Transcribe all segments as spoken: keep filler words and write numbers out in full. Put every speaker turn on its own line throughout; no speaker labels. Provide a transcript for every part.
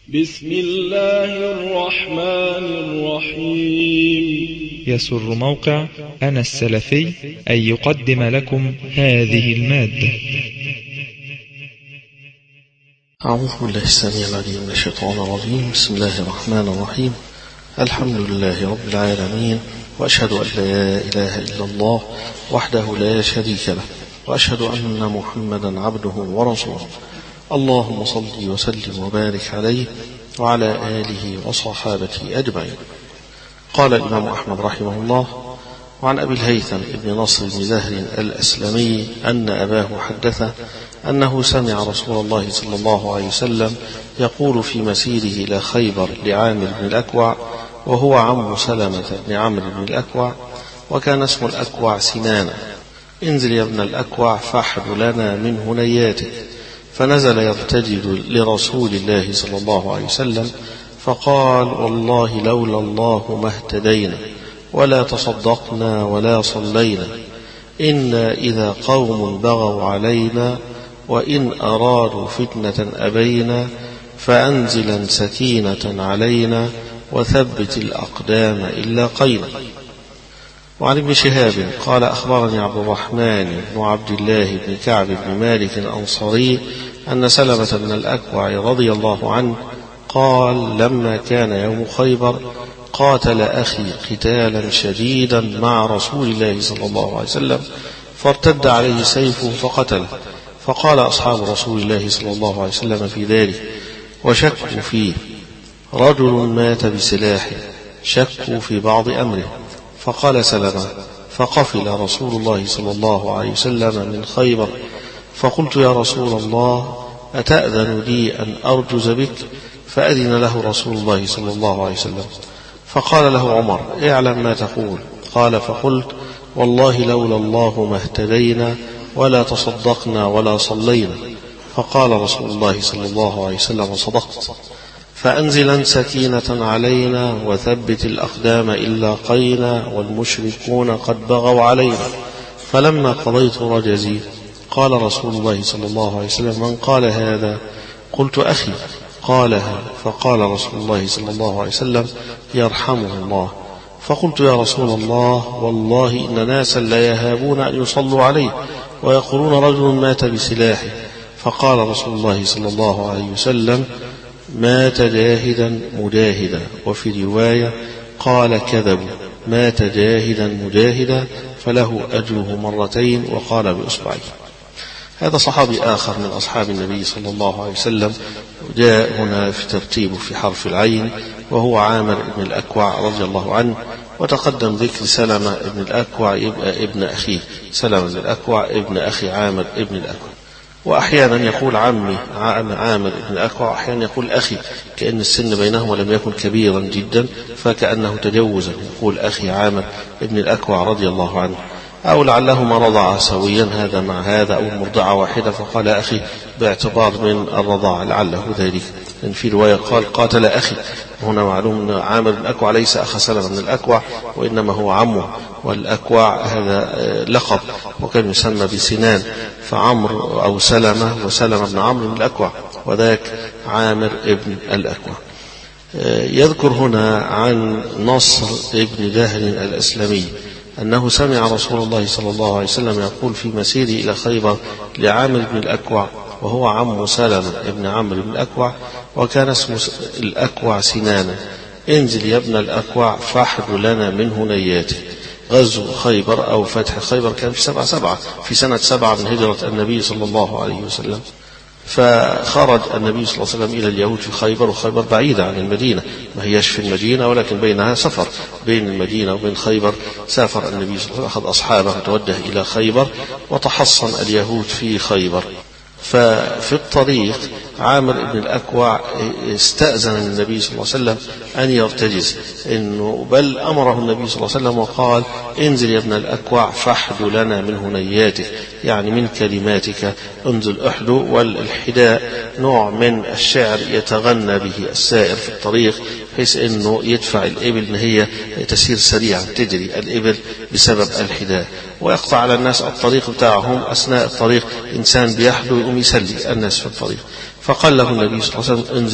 بسم الله الرحمن الرحيم.
يسر موقع أنا السلفي أن يقدم لكم هذه المادة.
أعوذ بالله السميع العليم من الشيطان الرجيم. بسم الله الرحمن الرحيم. الحمد لله رب العالمين، وأشهد أن لا إله إلا الله وحده لا شريك له، وأشهد أن محمدا عبده ورسوله. اللهم صل وسلم وبارك عليه وعلى آله وصحابته أجمعين. قال الإمام أحمد رحمه الله: وعن أبي الهيثم ابن نصر بن زهر الأسلمي أن أباه حدثه أنه سمع رسول الله صلى الله عليه وسلم يقول في مسيره إلى خيبر لعامر بن الأكوع، وهو عم سلمة بن عمرو بن الأكوع، وكان اسم الأكوع سنان: انزل يا ابن الأكوع فاحد لنا من هنياتك. فنزل يرتجل لرسول الله صلى الله عليه وسلم فقال: والله لولا الله ما اهتدينا ولا تصدقنا ولا صلينا، إنا إذا قوم بغوا علينا وإن أرادوا فتنة أبينا، فأنزلا سكينة علينا وثبت الأقدام إلا قينا. وعن ابن شهاب قال: أخبرني عبد الرحمن بن عبد الله بن كعب بن مالك الأنصاري أن سلمة بن الأكوع رضي الله عنه قال: لما كان يوم خيبر قاتل أخي قتالا شديدا مع رسول الله صلى الله عليه وسلم، فارتد عليه سيفه فقتله. فقال أصحاب رسول الله صلى الله عليه وسلم في ذلك وشكوا فيه: رجل مات بسلاحه، شكوا في بعض أمره. فقال سلمة: فقفل رسول الله صلى الله عليه وسلم من خيبر، فقلت: يا رسول الله، أتأذن لي أن أرجز بك؟ فأذن له رسول الله صلى الله عليه وسلم. فقال له عمر: اعلم ما تقول. قال: فقلت: والله لولا الله ما اهتدينا ولا تصدقنا ولا صلينا. فقال رسول الله صلى الله عليه وسلم: صدقت، فأنزلا سكينة علينا وثبت الأقدام إلا قينا، والمشركون قد بغوا علينا. فلما قضيت رجزي قال رسول الله صلى الله عليه وسلم: من قال هذا؟ قلت: أخي قالها. فقال رسول الله صلى الله عليه وسلم: يرحمه الله. فقلت: يا رسول الله، والله إن ناسا لا يهابون أن يصلوا عليه ويقولون رجل مات بسلاحه. فقال رسول الله صلى الله عليه وسلم: مات جاهدا مجاهدا. وفي رواية قال: كذبوا، مات جاهدا مجاهدا فله أجره مرتين، وقال بإصبعه. هذا صحابي آخر من أصحاب النبي صلى الله عليه وسلم، جاء هنا في ترتيبه في حرف العين، وهو عامر بن الأكوع رضي الله عنه. وتقدم ذكر سلمة بن الأكوع ابن أخيه، سلمة بن الأكوع ابن أخي عامر بن الأكوع. وأحيانا يقول عمي عامر بن الأكوع، وأحيانا يقول أخي، كأن السن بينهما لم يكن كبيرا جدا، فكأنه تجوزا يقول أخي عامر بن الأكوع رضي الله عنه، أو لعلهما رضعا سويا هذا مع هذا، أو المرضعة واحدة فقال أخي باعتبار من الرضاعة لعله ذلك. إن في رواية قال قاتل أخي. هنا معلوم أن عامر بن الأكوع ليس أخ سلمة بن الأكوع، وإنما هو عمه، والأكوع هذا لقب وكان يسمى بسنان، فعمر أو سلمة وسلمة بن عمرو بن الأكوع، وذاك عامر بن الأكوع. يذكر هنا عن نصر بن زهر الأسلمي أنه سمع رسول الله صلى الله عليه وسلم يقول في مسيره إلى خيبر لعامر بن الأكوع، وهو عم سلمة بن عمرو بن الأكوع، وكان اسم الأكوع سنانا: انزل يا ابن الأكوع فاحد لنا من هنياتك. غزو خيبر أو فتح خيبر كان في سبعة سبعة في سنة سبعة من هجرة النبي صلى الله عليه وسلم. فخرج النبي صلى الله عليه وسلم إلى اليهود في خيبر، وخيبر بعيدة عن المدينة، ما هيش في المدينة ولكن بينها سفر، بين المدينة وبين خيبر سافر النبي صلى الله عليه وسلم، أخذ أصحابه وتوجه إلى خيبر، وتحصن اليهود في خيبر. ففي الطريق عامر بن الأكوع استأذن النبي صلى الله عليه وسلم أن يرتجز، إنه بل أمره النبي صلى الله عليه وسلم وقال: انزل يا ابن الأكوع فاحدو لنا من هنياتك، يعني من كلماتك انزل احدو. والحداء نوع من الشعر يتغنى به السائر في الطريق، بحيث أنه يدفع الإبل أن هي تسير سريعا، تجري الإبل بسبب الحداء، ويقطع على الناس الطريق بتاعهم أثناء الطريق، إنسان بيحدو يقوم يسلي الناس في الطريق. فقال له النبي صلى الله عليه وسلم: انزل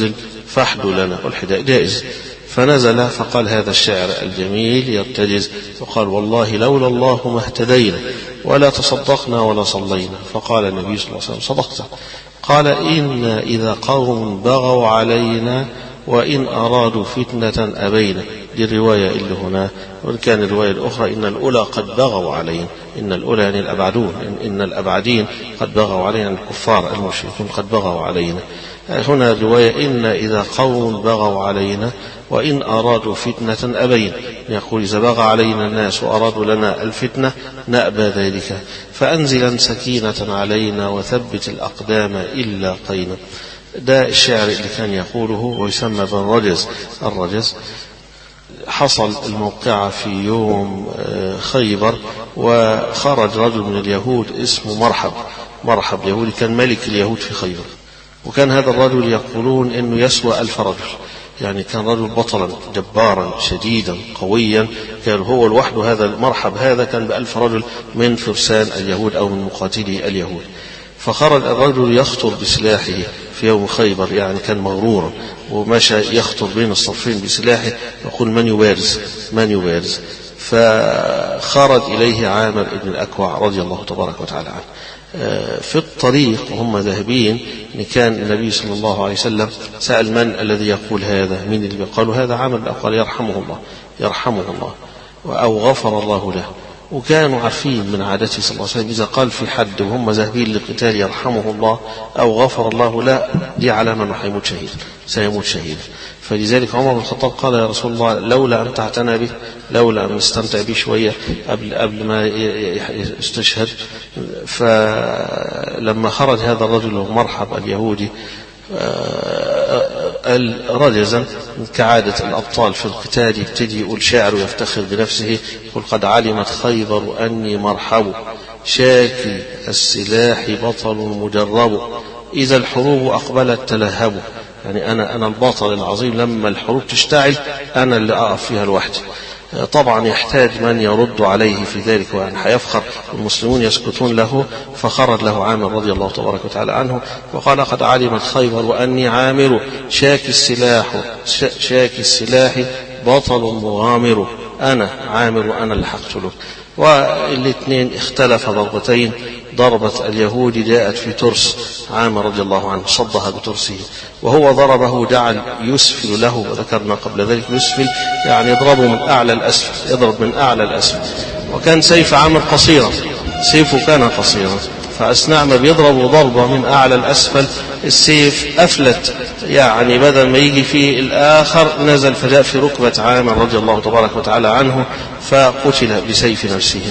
فاحد لنا، والحداء جائز. فنزل فقال هذا الشعر الجميل يرتجز وقال والله لولا الله ما اهتدينا ولا تصدقنا ولا صلينا. فقال النبي صلى الله عليه وسلم صدقت. قال إن إذا قوم بغوا علينا وإن أرادوا فتنة أبينا. دي الرواية اللي هنا. وكان الرواية الأخرى إن الأولى قد بغوا علينا، إن الأولى يعني الأبعدون، إن الأبعدين قد بغوا علينا، الكفار المشركون قد بغوا علينا. هنا الرواية إن إذا قوم بغوا علينا وإن أرادوا فتنة أبين، يقول إذا بغى علينا الناس وأرادوا لنا الفتنة نأبى ذلك، فأنزلا سكينة علينا وثبت الأقدام إلا قينا. ده الشعر اللي كان يقوله ويسمى بالرجز. الرجز حصل الموقعة في يوم خيبر، وخرج رجل من اليهود اسمه مرحب. مرحب يهودي كان ملك اليهود في خيبر، وكان هذا الرجل يقولون انه يسوى ألف رجل، يعني كان رجل بطلا جبارا شديدا قويا، كان هو لوحده. هذا المرحب هذا كان بألف رجل من فرسان اليهود أو من مقاتلي اليهود. فخرج الرجل يخطر بسلاحه في يوم خيبر، يعني كان مغرورا ومشى يخطر بين الصفين بسلاحه يقول من يبارز من يبارز. فخرج إليه عامر بن الأكوع رضي الله تبارك وتعالى عنه. في الطريق وهم ذاهبين كان النبي صلى الله عليه وسلم سأل من الذي يقول هذا، من اللي قالوا هذا عامر بن الأكوع يرحمه الله يرحمه الله أو غفر الله له. وكانوا عارفين من عادته صلى الله عليه وسلم إذا قال في حد وهم ذاهبين للقتال يرحمه الله أو غفر الله لا، دي علامة أنه حيموت شهيد سيموت شهيد. فلذلك عمر بن الخطاب قال يا رسول الله لولا أن تعتنى به، لولا أن نستمتع به شوية قبل قبل ما يستشهد. فلما خرج هذا الرجل مرحب اليهودي رجزا كعادة الأبطال في القتال يبتدي يقول شاعر ويفتخر بنفسه، يقول قد علمت خيبر أني مرحب شاكي السلاح بطل مجرب إذا الحروب أقبلت تلهب. يعني أنا أنا البطل العظيم، لما الحروب تشتعل أنا اللي أقف فيها لوحدي. طبعا يحتاج من يرد عليه في ذلك، وأن حيفخر المسلمون يسكتون له. فخرج له عامر رضي الله تبارك وتعالى عنه وقال قد علمت خيبر وأني عامر شاكي السلاح شاكي السلاح بطل مغامر، أنا عامر وأنا اللي هقتله. والاثنين اختلف ضربتين. ضربة اليهود جاءت في ترس عامر رضي الله عنه، صدها بترسه، وهو ضربه جعل يسفل له، وذكرنا قبل ذلك يسفل يعني يضربه من أعلى الأسفل، يضرب من أعلى الأسفل. وكان سيف عامر قصيرا، سيفه كان قصيرا، فأثناء ما بيضرب ضربة من أعلى الأسفل السيف أفلت، يعني بدل ما يجي في الآخر نزل فجاء في ركبة عامر رضي الله تبارك وتعالى عنه فقتل بسيف نفسه.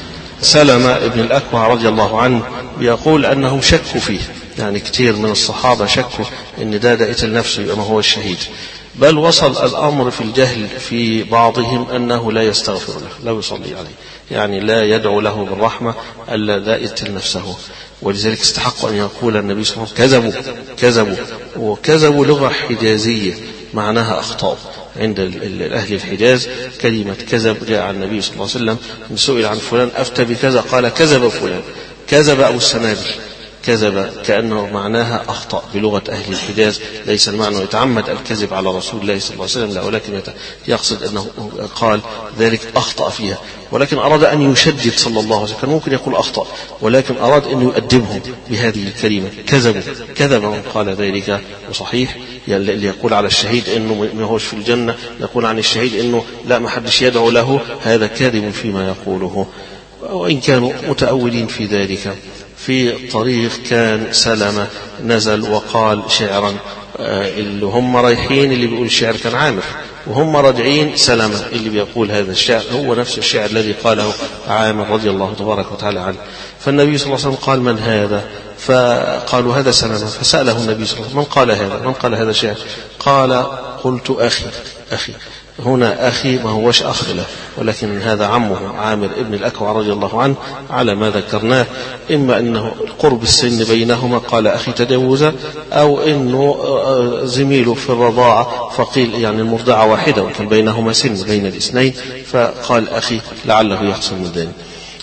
سلمة ابن الأكوع رضي الله عنه يقول أنهم شكوا فيه، يعني كثير من الصحابة شكوا أن ده ده قتل نفسه يبقى ما هو الشهيد، بل وصل الأمر في الجهل في بعضهم أنه لا يستغفر له، لا يصلي عليه، يعني لا يدعو له بالرحمة ألا لا يقتل نفسه. ولذلك استحق أن يقول النبي صلى الله عليه وسلم كذبوا كذبوا وكذبوا لغة حجازية معناها أخطاء. عند أهل الحجاز كلمة كذب جاء عن النبي صلى الله عليه وسلم سئل عن فلان أفتى بكذا قال كذب فلان، كذب أبو السنابل، كذب كأنه معناها أخطأ بلغة أهل الحجاز. ليس المعنى يتعمد الكذب على رسول الله صلى الله عليه وسلم لا، ولكن يقصد أنه قال ذلك أخطأ فيها، ولكن أراد أن يشدد صلى الله عليه وسلم. كان ممكن يقول أخطأ، ولكن أراد أن يؤدبهم بهذه الكلمة كذبوا. كذب من قال ذلك. وصحيح اللي يقول على الشهيد أنه ما هوش في الجنة، يقول عن الشهيد أنه لا ما حدش يدعو له، هذا كاذب فيما يقوله، وإن كانوا متأولين في ذلك. في الطريق كان سلمة نزل وقال شعرا، اللي هم رايحين اللي بيقول الشعر كان عامر، وهم راجعين سلمة اللي بيقول هذا الشعر هو نفس الشعر الذي قاله عامر رضي الله تبارك وتعالى عنه. فالنبي صلى الله عليه وسلم قال من هذا؟ فقالوا هذا سلمة. فسأله النبي صلى الله عليه وسلم من قال هذا؟ من قال هذا الشعر؟ قال قلت أخي. أخي هنا أخي ما هوش أخ له، ولكن هذا عمه عامر ابن الأكوع رضي الله عنه على ما ذكرناه، إما أنه قرب السن بينهما قال أخي تجوزا، أو أنه زميله في الرضاعة فقيل يعني المرضعة واحدة وكان بينهما سن بين الاثنين فقال أخي لعله يحصل من ذلك.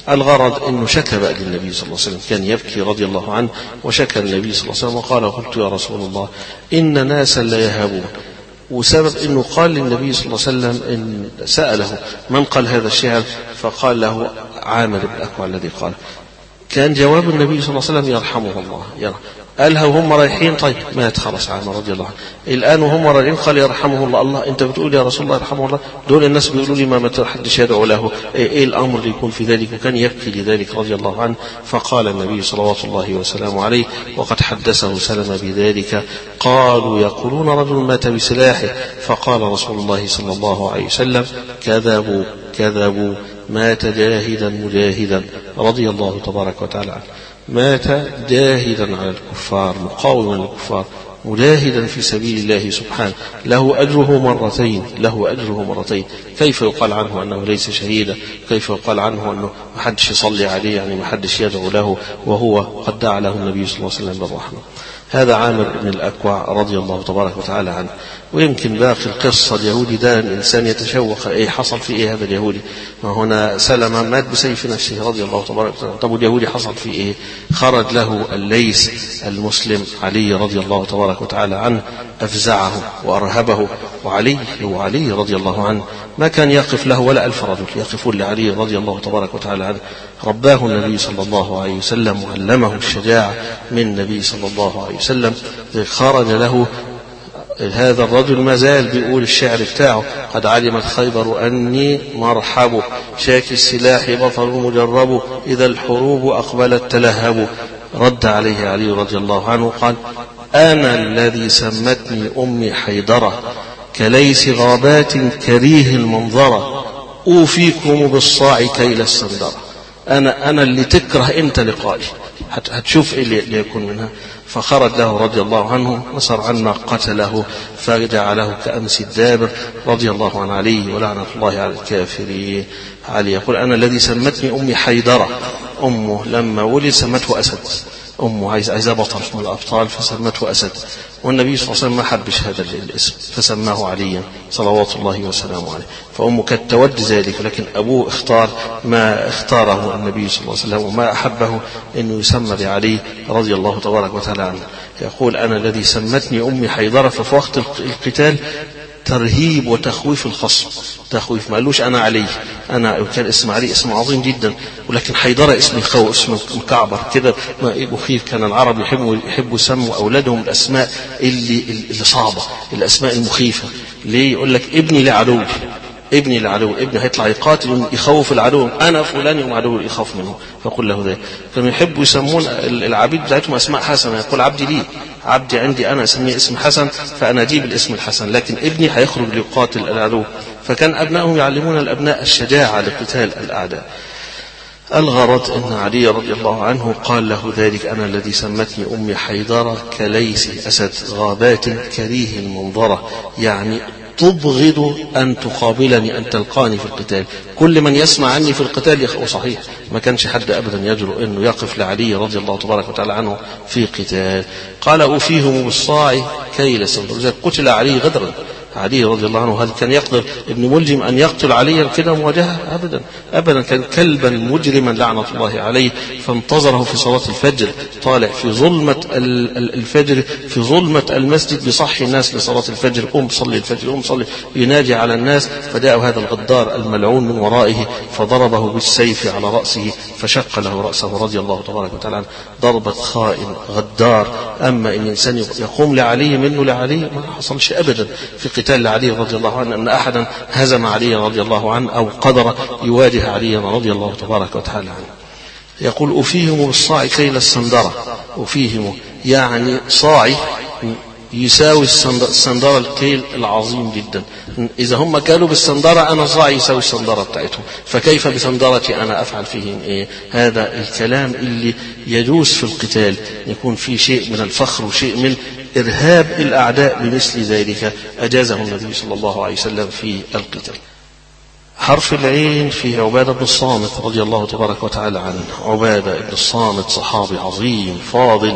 الغرض أنه شكى بقى للنبي صلى الله عليه وسلم، كان يبكي رضي الله عنه وشكى النبي صلى الله عليه وسلم وقال قلت يا رسول الله إن ناسا لا يهابون. وسبب أنه قال للنبي صلى الله عليه وسلم إن سأله من قال هذا الشعر فقال له عامر بن الأكوع الذي قال. كان جواب النبي صلى الله عليه وسلم يرحمه الله يرحمه. قالها وهم رايحين طيب مات خلاص عامر رضي الله عنه. الآن وهم رايحين قال يرحمه الله. الله أنت بتقول يا رسول الله يرحمه الله؟ دول الناس بيقولوا لي ما حدش يدعو له، إيه, إيه الأمر اللي يكون في ذلك؟ وكان يبكي لذلك رضي الله عنه. فقال النبي صلوات الله وسلامه عليه وقد حدثه سلم بذلك قالوا يقولون رجل مات بسلاحه، فقال رسول الله صلى الله عليه وسلم كذبوا كذبوا مات جاهدا مجاهدا رضي الله تبارك وتعالى عنه. مات جاهدا على الكفار مقاوما للكفار مجاهدا في سبيل الله سبحانه، له أجره مرتين له أجره مرتين. كيف يقال عنه أنه ليس شهيدا؟ كيف يقال عنه أنه ما حدش يصلي عليه، يعني ما حدش يدعو له، وهو قد دعا له النبي صلى الله عليه وسلم بالرحمة. هذا عامر بن الأكوع رضي الله تبارك وتعالى عنه. ويمكن باقي القصة اليهودي ده الإنسان يتشوق إيه حصل في إيه هذا اليهودي. وهنا سلمة مات بسيف نفسه رضي الله تبارك وتعالى. طب اليهودي حصل في إيه؟ خرج له الليث المسلم علي رضي الله تبارك وتعالى عنه أفزعه وأرهبه، وعلي هو علي رضي الله عنه ما كان يقف له ولا ألف رجل يقفون لعلي رضي الله تبارك وتعالى عنه. رباه النبي صلى الله عليه وسلم وعلمه الشجاعة من النبي صلى الله عليه وسلم. خرج له هذا الرجل ما زال بيقول الشعر بتاعه قد علمت خيبر أني مرحب شاكي السلاح بطل مجرب إذا الحروب أقبلت تلهب. رد عليه علي رضي الله عنه قال أنا الذي سمتني أمي حيدرة كليس غابات كريه المنظرة أوفيكم بالصاع كيل السندرة. أنا أنا اللي تكره أنت لقائي، هتشوف إيه اللي يكون منها. فخرج له رضي الله عنه نصر عنا قتله فجعله كأمس الدابر رضي الله عن علي ولعنة الله على الكافرين. علي يقول أنا الذي سمتني أمي حيدرة، أمه لما ولد سمته أسد، أمه عايزة بطل من الأبطال فسمته أسد، والنبي صلى الله عليه وسلم ما حبش هذا الاسم فسماه عليا صلوات الله وسلامه عليه. فأمه كانت تود ذلك، لكن أبوه اختار ما اختاره النبي صلى الله عليه وسلم وما أحبه أنه يسمى بعلي رضي الله تبارك وتعالى عنه. يقول أنا الذي سمتني أمي حيدرة. ففي وقت القتال ترهيب وتخويف الخصم، تخويف، ما قالوش أنا علي، أنا كان اسم علي اسم عظيم جدا، ولكن حيدرة اسم يخوف، اسم مكعبر كده مخيف. كان العرب يحبوا يحبوا يسموا أولادهم الأسماء اللي اللي صعبة، الأسماء المخيفة. ليه؟ يقول لك ابني لعدو، ابني العدو، ابني هيطلع يقاتل يخوف العدو، أنا فلان يوم عدو يخاف منه فقل له ذلك. كانوا يحبوا يسمون العبيد بتاعتهم أسماء حسنة، يقول عبدي لي، عبدي عندي أنا أسميه اسم حسن فأنا أجيب الاسم الحسن، لكن ابني هيخرج ليقاتل العدو. فكان أبنائهم يعلمون الأبناء الشجاعة لقتال الأعداء. الغرض أن علي رضي الله عنه قال له ذلك أنا الذي سمتني أمي حيدرة كليس أسد غابات كريه المنظرة، يعني تبغض أن تقابلني أن تلقاني في القتال. كل من يسمع عني في القتال يخاف. صحيح ما كانش حد أبدا يجرؤ أنه يقف لعلي رضي الله تبارك وتعالى عنه في قتال. قال أوفيهم بالصاع كيل سندر. قتل علي غدرا، علي رضي الله عنه هل كان يقدر ابن ملجم أن يقتل عليا كده مواجهة؟ أبدا أبدا. كان كلبا مجرما لعنة الله عليه. فانتظره في صلاة الفجر طالع في ظلمة الفجر في ظلمة المسجد بصحي الناس لصلاة الفجر، قوم صلي الفجر قوم صلي، ينادي على الناس. فجاء هذا الغدار الملعون من ورائه فضربه بالسيف على رأسه فشق له رأسه رضي الله تبارك وتعالى عنه ضربة خائن غدار. أما إن إنسان يقوم لعلي منه لعلي ما حصلش أبدا في قتال لعلي رضي الله عنه أن أحدا هزم علي رضي الله عنه أو قدر يواجه علي رضي الله تبارك وتعالى عنه. يقول أفيهم بالصاع كيل السندرة. أفيهم يعني صاعي يساوي السندرة الكيل العظيم جدا. إذا هم كانوا بالسندرة أنا صاعي يساوي السندرة بتاعتهم، فكيف بسندرتي أنا أفعل فيهم إيه؟ هذا الكلام اللي يجوز في القتال يكون فيه شيء من الفخر وشيء من إرهاب الأعداء بمثل ذلك أجازه النبي صلى الله عليه وسلم في القتال. حرف العين فيه عبادة بن الصامت رضي الله تبارك وتعالى عنه. عبادة بن الصامت صحابي عظيم فاضل،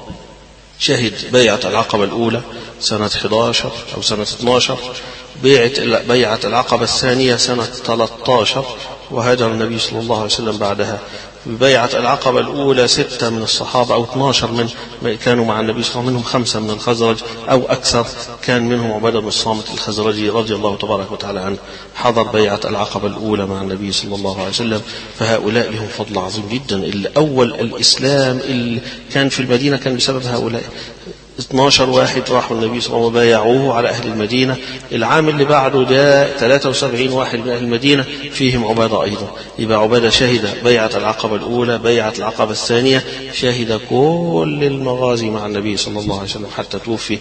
شهد بيعة العقبة الأولى سنة أحد عشر أو سنة اثني عشر، بيعة العقبة الثانية سنة ثلاثة عشر، وهاجر النبي صلى الله عليه وسلم بعدها. ببيعة العقبة الأولى ستة من الصحابة أو اثني عشر من كانوا مع النبي صلى الله عليه وسلم، منهم خمسة من الخزرج أو أكثر، كان منهم عبادة بن الصامت الخزرجي رضي الله تبارك وتعالى عنه، حضر بيعة العقبة الأولى مع النبي صلى الله عليه وسلم. فهؤلاء لهم فضل عظيم جدا. الأول الإسلام اللي كان في المدينة كان بسبب هؤلاء. اثني عشر واحد راحوا النبي صلى الله عليه وسلم وبايعوه على أهل المدينة. العام اللي بعده جاء ثلاثة وسبعين واحد من أهل المدينة فيهم عبادة أيضا. يبقى عبادة شهد بيعة العقبة الأولى، بيعة العقبة الثانية، شهد كل المغازي مع النبي صلى الله عليه وسلم حتى توفي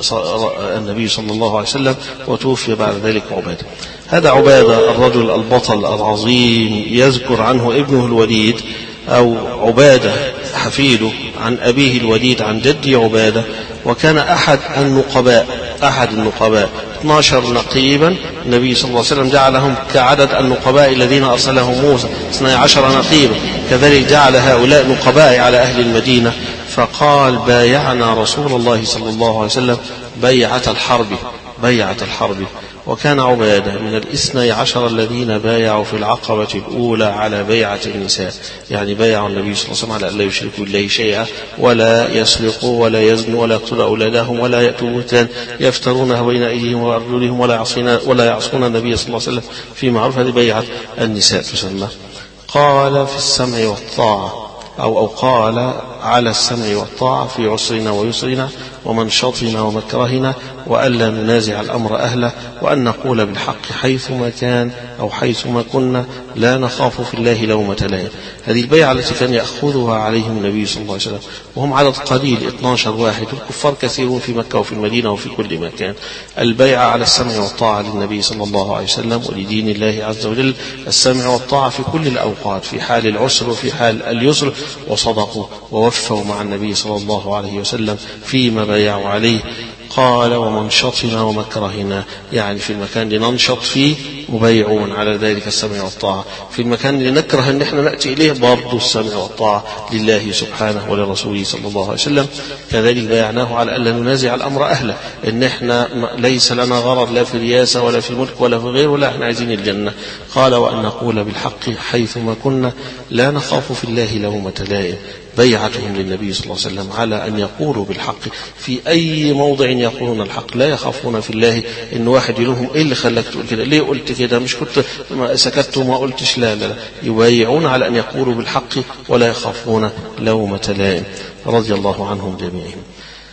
النبي صلى الله عليه وسلم وتوفي بعد ذلك عبادة. هذا عبادة الرجل البطل العظيم، يذكر عنه ابنه الوليد أو عبادة حفيده عن أبيه الوليد عن جدي عبادة، وكان أحد النقباء أحد النقباء اثني عشر نقيبا. النبي صلى الله عليه وسلم جعلهم كعدد النقباء الذين أرسلهم موسى اثني عشر نقيبا، كذلك جعل هؤلاء نقباء على أهل المدينة. فقال بايعنا رسول الله صلى الله عليه وسلم بيعة الحرب بيعة الحرب. وكان عبادة من الاثني عشر الذين بايعوا في العقبة الأولى على بيعة النساء، يعني بايعوا النبي صلى الله عليه وسلم على أن لا يشركوا بالله شيئا ولا يسرقوا ولا يزنوا ولا يقتلوا أولادهم ولا يأتوا بهتان يفترونها بين أيديهم وأرجلهم ولا يعصون ولا يعصون النبي صلى الله عليه وسلم في معروف. هذه بيعة النساء تسمى. قال في السمع والطاعة أو أو قال على السمع والطاعة في عسرنا ويسرنا ومنشطنا ومكرهنا، وألا ننازع الأمر أهله، وأن نقول بالحق حيثما كان أو حيثما كنا، لا نخاف في الله لومة لائم. هذه البيعة التي كان يأخذها عليهم النبي صلى الله عليه وسلم، وهم عدد قليل اثني عشر واحد، والكفار كثيرون في مكة وفي المدينة وفي كل مكان. البيعة على السمع والطاعة للنبي صلى الله عليه وسلم ولدين الله عز وجل، السمع والطاعة في كل الأوقات، في حال العسر وفي حال اليسر، وصدقوا ووفوا مع النبي صلى الله عليه وسلم فيما بايعوا عليه. قال ومنشطنا ومكرهنا، يعني في المكان اللي ننشط فيه مبايعون على ذلك السمع والطاعة، في المكان اللي نكره ان احنا نأتي اليه برضو السمع والطاعة لله سبحانه ولرسوله صلى الله عليه وسلم. كذلك بايعناه على ألا ننازع الأمر أهله، ان احنا ليس لنا غرض لا في رياسة ولا في ملك ولا في غيره، ولا احنا عايزين الجنة. قال وأن نقول بالحق حيثما كنا، لا نخاف في الله لومة لائم. بيعتهم للنبي صلى الله عليه وسلم على أن يقولوا بالحق في أي موضع يقولون الحق، لا يخافون في الله إن واحد يلومهم إيه اللي خلاك تقول كده، ليه قلت كده، مش كنت سكت وما قلتش، لا لا لا، يبايعون على أن يقولوا بالحق ولا يخافون لومة لائم رضي الله عنهم جميعهم.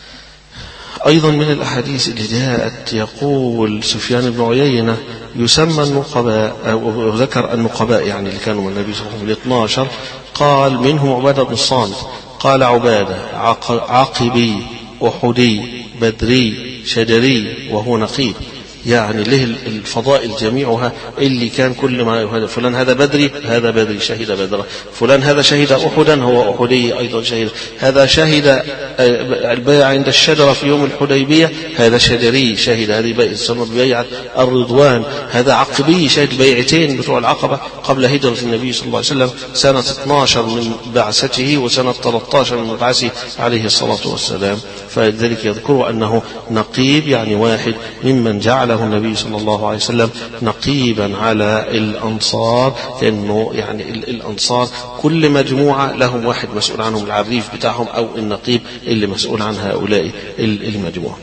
أيضا من الأحاديث اللي جاءت يقول سفيان بن عيينة يسمى النقباء، أو ذكر النقباء يعني اللي كانوا من النبي صلى الله عليه وسلم الاثني عشر، قال منهم عبادة بن الصامت. قال عبادة عقبي أحدي بدري شجري وهو نقيب، يعني له الفضائل جميعها اللي كان كل ما فلان هذا بدري هذا بدري شهد بدرا، فلان هذا شهد أحدا هو أحدي أيضا شهد، هذا شهد البيع عند الشجرة في يوم الحديبية هذا شجري شهد، هذه بيعة الرضوان. هذا عقبي شهد بيعتين بتوع العقبة قبل هجرة النبي صلى الله عليه وسلم سنة اثني عشر من بعثته وسنة ثلاثة عشر من مبعثه عليه الصلاة والسلام. فلذلك يذكر أنه نقيب، يعني واحد ممن جعله النبي صلى الله عليه وسلم نقيبا على الأنصار، لأنه يعني الأنصار كل مجموعة لهم واحد مسؤول عنهم، العريف بتاعهم أو النقيب اللي مسؤول عن هؤلاء المجموعة.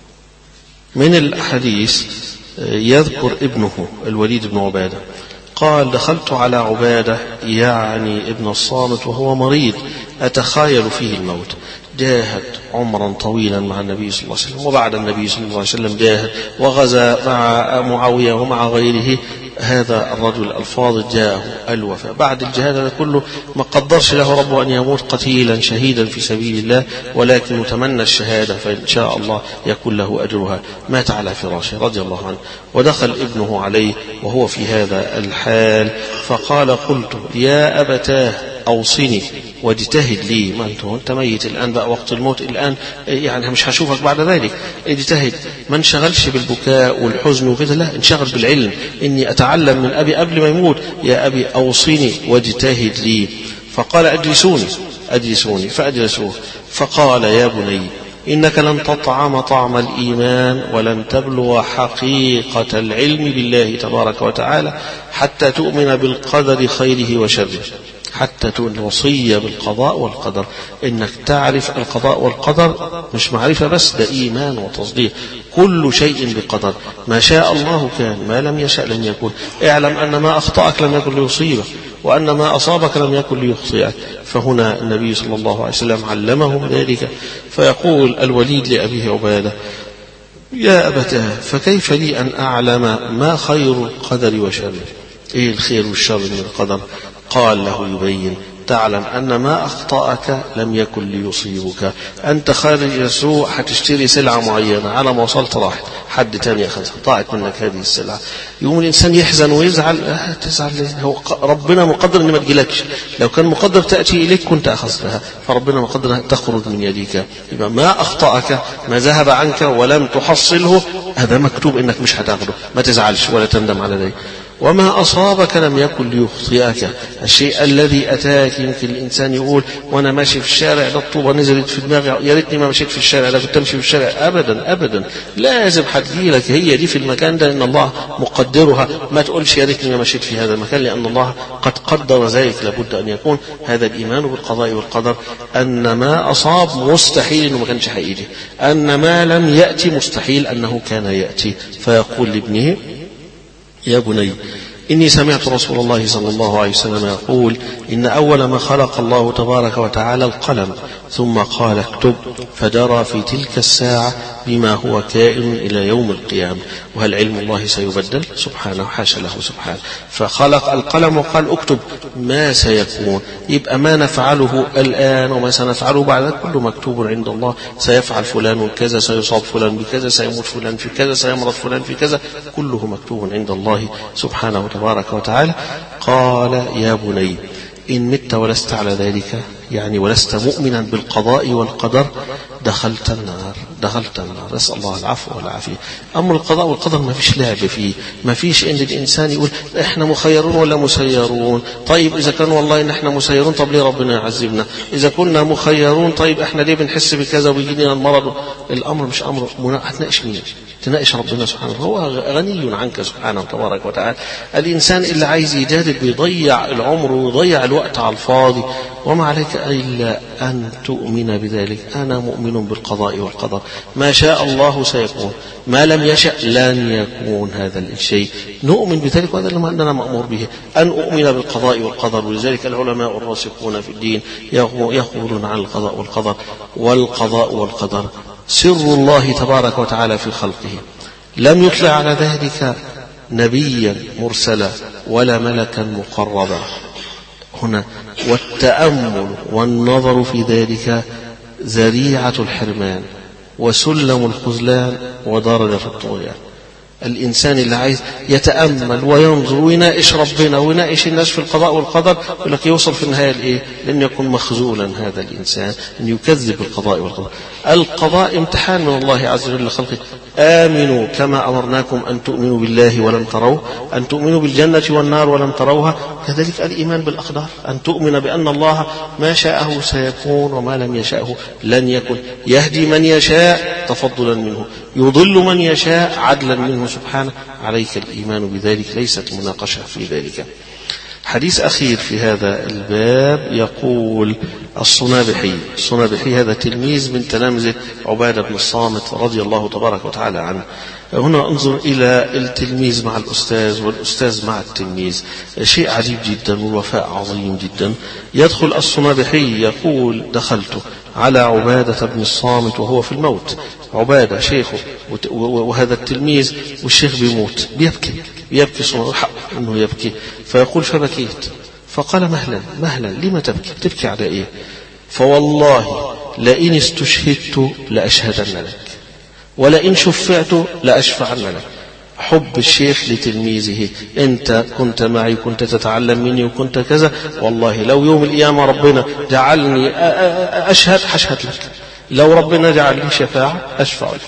من الحديث يذكر ابنه الوليد بن عبادة قال دخلت على عبادة يعني ابن الصامت وهو مريض أتخايل فيه الموت. جاهد عمرا طويلا مع النبي صلى الله عليه وسلم، وبعد النبي صلى الله عليه وسلم جاهد وغزا مع معاوية ومع غيره. هذا الرجل الفاضل جاءه الوفاة بعد الجهاد هذا كله، ما قدرش له ربه أن يموت قتيلا شهيدا في سبيل الله، ولكن متمنى الشهادة فإن شاء الله يكون له أجرها. مات على فراشه رضي الله عنه، ودخل ابنه عليه وهو في هذا الحال، فقال قلت يا أبتاه أوصني واجتهد لي، ما أنت أنت ميت الآن بقى وقت الموت الآن، يعني مش هشوفك بعد ذلك، اجتهد. ما انشغلش بالبكاء والحزن وكذا، لا انشغل بالعلم، إني أتعلم من أبي قبل ما يموت، يا أبي أوصني واجتهد لي. فقال أجلسوني أجلسوني فأجلسوه، فقال يا بني إنك لن تطعم طعم الإيمان ولن تبلغ حقيقة العلم بالله تبارك وتعالى حتى تؤمن بالقدر خيره وشره، حتى تؤمن وصية بالقضاء والقدر، إنك تعرف القضاء والقدر مش معرفة بس، ده إيمان وتصديق. كل شيء بقدر، ما شاء الله كان، ما لم يشأ لم يكن. اعلم أن ما أخطأك لم يكن ليصيبك، وأن ما أصابك لم يكن ليخطئك. فهنا النبي صلى الله عليه وسلم علمهم ذلك، فيقول الوليد لأبيه عبادة: يا أبتاه فكيف لي أن أعلم ما خير القدر وشره؟ إيه الخير والشر من القدر؟ قال له يبين: تعلم أن ما أخطأك لم يكن ليصيبك. أنت خارج السوق هتشتري سلعة معينة، على ما وصلت راحت حد تاني أخذها، ضاعت منك هذه السلعة. يوم الإنسان يحزن ويزعل. أه تزعل ليه؟ هو ربنا مقدر أن ما تجيلكش، لو كان مقدر تأتي إليك كنت أخذتها، فربنا مقدر أن تخرج من يديك. يبقى ما أخطأك، ما ذهب عنك ولم تحصله، هذا مكتوب إنك مش هتاخده، ما تزعلش ولا تندم على ذلك. وما أصابك لم يكن ليخطئك. الشيء الذي أتاك، يمكن الإنسان يقول وأنا ماشي في الشارع ده الطوبة نزلت في دماغي، يا ريتني ما مشيت في الشارع ده، كنت أمشي في الشارع. أبدا أبدا، لازم هتجيلك هي دي في المكان ده، إن الله مقدرها. ما تقولش يا ريتني ما مشيت في هذا المكان، لأن الله قد قدر ذلك. لابد أن يكون هذا الإيمان بالقضاء والقدر، أن ما أصاب مستحيل إنه ما كانش هيجي، أن ما لم يأتي مستحيل أنه كان يأتي. فيقول لابنه: يا بني إني سمعت رسول الله صلى الله عليه وسلم يقول: إن أول ما خلق الله تبارك وتعالى القلم، ثم قال اكتب، فجرى في تلك الساعة بما هو كائن إلى يوم القيامة. وهل علم الله سيبدل؟ سبحانه، حاشا له سبحانه. فخلق القلم وقال اكتب ما سيكون. يبقى ما نفعله الآن وما سنفعله بعد كله مكتوب عند الله. سيفعل فلان كذا، سيصاب فلان بكذا، سيموت فلان في كذا، سيمرض فلان في كذا، كله مكتوب عند الله سبحانه تبارك وتعالى. قال: يا بني إن مت ولست على ذلك، يعني ولست مؤمنا بالقضاء والقدر، دخلت النار، دخلت النار. نسأل الله العفو والعافية. أمر القضاء والقدر ما فيش لعب فيه، ما فيش إن الإنسان يقول إحنا مخيرون ولا مسيرون. طيب إذا كان والله إن إحنا مسيرون، طب ليه ربنا يعذبنا؟ إذا كنا مخيرون، طيب إحنا ليه بنحس بكذا وبيجينا المرض؟ الأمر مش أمر هتناقش مين؟ تناقش ربنا سبحانه، هو غني عنك سبحانه تبارك وتعالى. الإنسان اللي عايز يجادل بيضيع العمر ويضيع الوقت على الفاضي. وما عليك إلا أن تؤمن بذلك. أنا مؤمن بالقضاء والقدر، ما شاء الله سيكون، ما لم يشأ لن يكون هذا الشيء. نؤمن بذلك، وهذا اللي أننا مأمور به، أن أؤمن بالقضاء والقدر. ولذلك العلماء الراسخون في الدين يقولون عن القضاء والقدر: والقضاء والقدر سر الله تبارك وتعالى في خلقه، لم يطلع على ذلك نبيا مرسلا ولا ملكا مقربا. هنا والتأمل والنظر في ذلك ذريعة الحرمان وسلم الخذلان ودرجة الطغيان. الإنسان اللي عايز يتأمل وينظر ويناقش ربنا ويناقش الناس في القضاء والقدر، يقول لك يوصل في النهاية لإيه؟ لأن يكون مخذولا هذا الإنسان، أن يكذب القضاء والقدر. القضاء امتحان من الله عز وجل لخلقه. آمنوا كما أمرناكم أن تؤمنوا بالله ولم تروه، أن تؤمنوا بالجنة والنار ولم تروها. كذلك الإيمان بالأقدار، أن تؤمن بأن الله ما شاءه سيكون وما لم يشاءه لن يكن. يهدي من يشاء تفضلا منه، يضل من يشاء عدلا منه سبحانه. عليك الإيمان بذلك، ليست مناقشة في ذلك. حديث أخير في هذا الباب، يقول الصنابحي. الصنابحي هذا تلميذ من تلامذة عبادة بن الصامت رضي الله تبارك وتعالى عنه. هنا انظر إلى التلميذ مع الأستاذ والأستاذ مع التلميذ، شيء عجيب جدا والوفاء عظيم جدا. يدخل الصنابحي يقول: دخلت على عبادة بن الصامت وهو في الموت. عبادة شيخه وهذا التلميذ، والشيخ بيموت، بيبكي بيبكي صنابحي حق أنه يبكي. فيقول: فبكيت. فقال: مهلا مهلا، لما تبكي؟ تبكي على إيه؟ فوالله لئن استشهدت لأشهدن لك، ولئن شفعت لأشفعن لك. حب الشيخ لتلميذه، أنت كنت معي، كنت تتعلم مني، وكنت كذا، والله لو يوم القيامة ربنا جعلني أشهد حشهد لك، لو ربنا جعل لي شفاعة أشفع لك.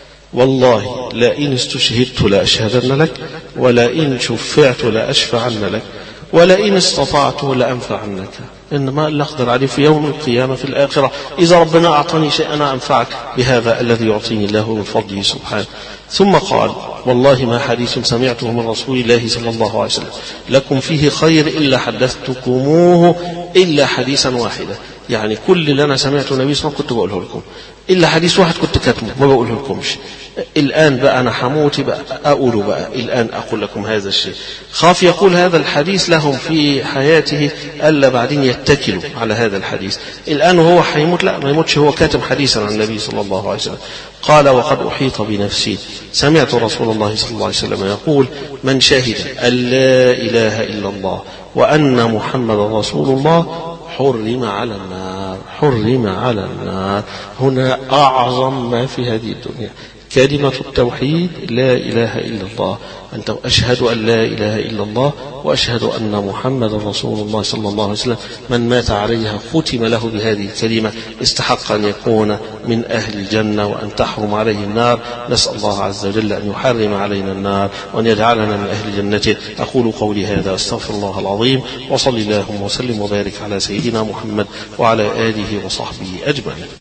والله لئن استشهدت لأشهدن لك، ولئن شفعت لأشفعن لك، ولئن استطعت لأنفعنك. إنما اللي أقدر عليه في يوم القيامة في الآخرة. إذا ربنا أعطاني شيء أنا أنفعك بهذا الذي يعطيني الله من فضله سبحانه. ثم قال: والله ما حديث سمعته من رسول الله صلى الله عليه وسلم لكم فيه خير إلا حدثتكموه إلا حديثا واحدا. يعني كل اللي أنا سمعته النبي صلى الله عليه وسلم كنت بقوله لكم، إلا حديث واحد كنت كاتمه ما بقوله لكمش. الآن بقى أنا حموتي بقى أقوله بقى الآن أقول لكم هذا الشيء. خاف يقول هذا الحديث لهم في حياته ألا بعدين يتكلوا على هذا الحديث. الآن وهو حيموت لا ما يموتش، هو كاتم حديثا عن النبي صلى الله عليه وسلم. قال: وقد أحيط بنفسي سمعت رسول الله صلى الله عليه وسلم يقول: من شهد أن لا إله إلا الله وأن محمد رسول الله حرم على النار. حرم على النار هنا أعظم ما في هذه الدنيا كلمة التوحيد، لا إله إلا الله. أنت أشهد أن لا إله إلا الله وأشهد أن محمد رسول الله صلى الله عليه وسلم. من مات عليها ختم له بهذه الكلمة استحق أن يكون من أهل الجنة وأن تحرم عليه النار. نسأل الله عز وجل أن يحرم علينا النار وأن يجعلنا من أهل جنته. أقول قولي هذا أستغفر الله العظيم، وصلي اللهم وسلم وبارك على سيدنا محمد وعلى آله وصحبه أجمعين.